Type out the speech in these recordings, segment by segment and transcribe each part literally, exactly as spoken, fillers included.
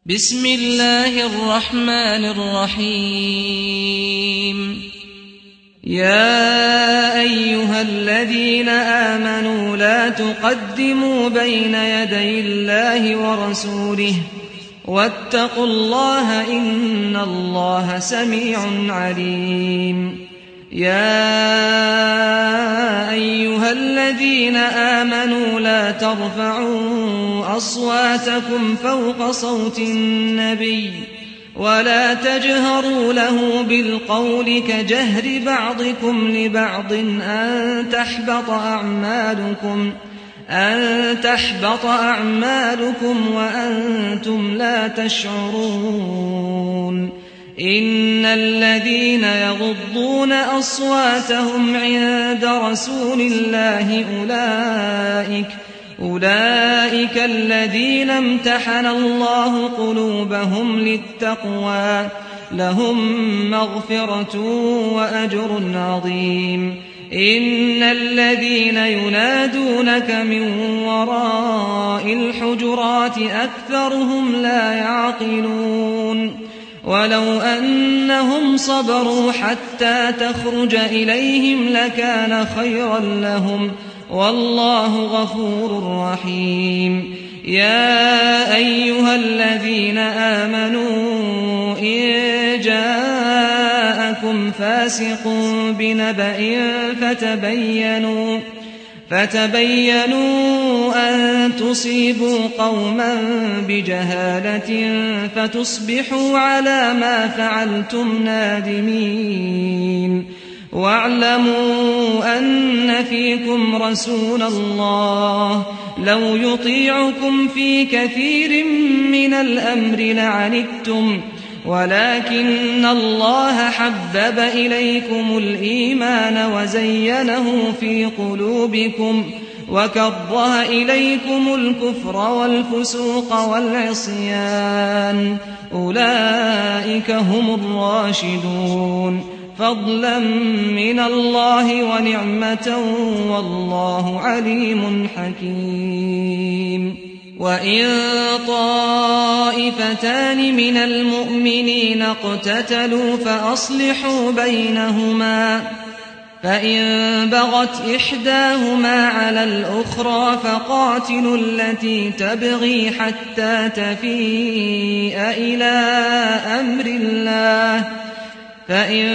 بسم الله الرحمن الرحيم يا أيها الذين آمنوا لا تقدموا بين يدي الله ورسوله واتقوا الله إن الله سميع عليم يا أيها الذين آمنوا لا ترفعوا أصواتكم فوق صوت النبي ولا تجهروا له بالقول كجهر بعضكم لبعض أن تحبط أعمالكم أن تحبط أعمالكم وأنتم لا تشعرون إن الذين يغضون أصواتهم عند رسول الله أولئك أولئك الذين امتحن الله قلوبهم للتقوى لهم مغفرة وأجر عظيم إن الذين ينادونك من وراء الحجرات أكثرهم لا يعقلون ولو أنهم صبروا حتى تخرج إليهم لكان خيرا لهم والله غفور رحيم يا أيها الذين آمنوا إن جاءكم فاسق بنبأ فتبينوا فتبينوا أن تصيبوا قوما بجهالة فتصبحوا على ما فعلتم نادمين واعلموا أن فيكم رسول الله لو يطيعكم في كثير من الأمر لعنتم ولكن الله حبب إليكم الإيمان وزينه في قلوبكم وكره إليكم الكفر والفسوق والعصيان أولئك هم الراشدون فضلا من الله ونعمة والله عليم حكيم وإن طائفتان من المؤمنين اقتتلوا فأصلحوا بينهما فإن بغت إحداهما على الأخرى فقاتلوا التي تبغي حتى تفيء إلى أمر الله فإن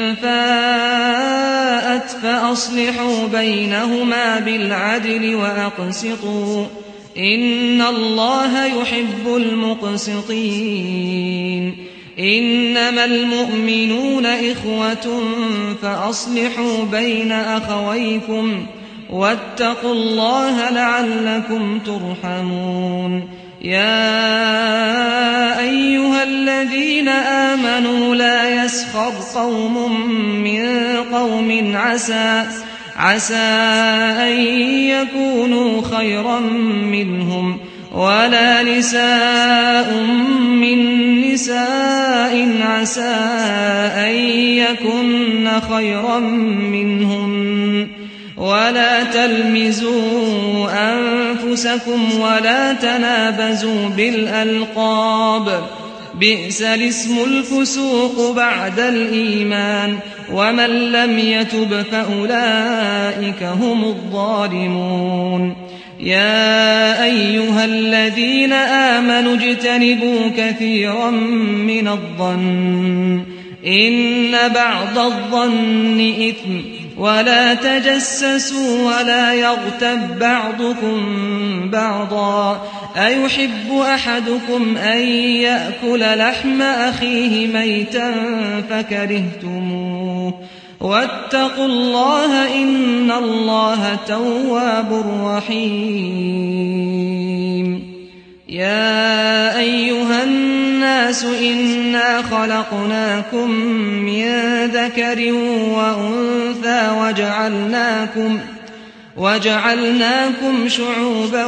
فاءت فأصلحوا بينهما بالعدل وأقسطوا إن الله يحب المقسطين إنما المؤمنون إخوة فأصلحوا بين أخويكم واتقوا الله لعلكم ترحمون يا أيها الذين آمنوا لا يسخر قوم من قوم عسى عسى أن يكونوا خيرا منهم ولا نساء من نساء عسى أن يكن خيرا منهم ولا تلمزوا أنفسكم ولا تنابزوا بالألقاب بئس الاسم الفسوق بعد الإيمان ومن لم يتب فأولئك هم الظالمون يا أيها الذين آمنوا اجتنبوا كثيرا من الظن إن بعض الظن إثم ولا تجسسوا ولا يغتب بعضكم بعضا أيحب أحدكم أن يأكل لحم أخيه ميتا فكرهتموه واتقوا الله إن الله تواب رحيم يا أيها الناس إنا خلقناكم من ذكر وأنثى وجعلناكم وجعلناكم شعوبا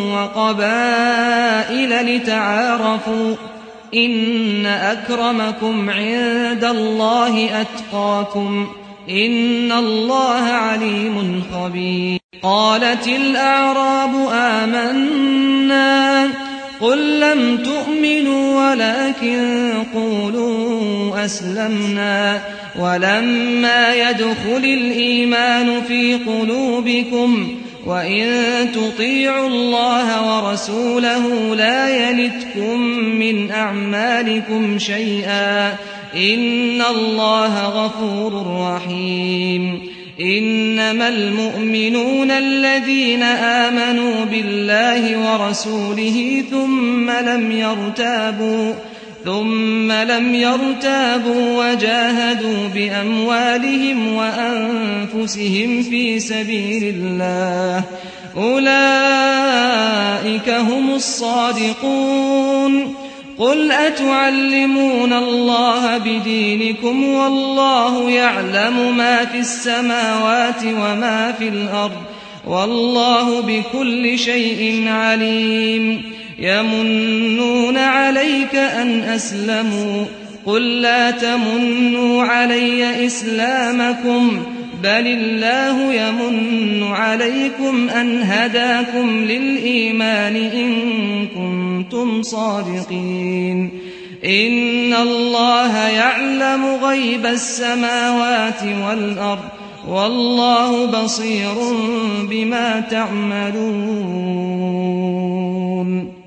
وقبائل لتعارفوا إن أكرمكم عند الله أتقاكم إن الله عليم خبير قالت الأعراب آمنا قل لم تؤمنوا ولكن قولوا أسلمنا ولما يدخل الإيمان في قلوبكم وإن تطيعوا الله ورسوله لا يلتكم من أعمالكم شيئا إن الله غفور رحيم إنما المؤمنون الذين آمنوا بالله ورسوله ثم لم يرتابوا ثم لم يرتابوا وجاهدوا بأموالهم وأنفسهم في سبيل الله أولئك هم الصادقون قل أتعلمون الله بدينكم والله يعلم ما في السماوات وما في الأرض والله بكل شيء عليم يمنون عليك أن أسلموا قل لا تمنوا علي إسلامكم بل الله يمن عليكم أن هداكم للإيمان إن كنتم صادقين إن الله يعلم غيب السماوات والأرض والله بصير بما تعملون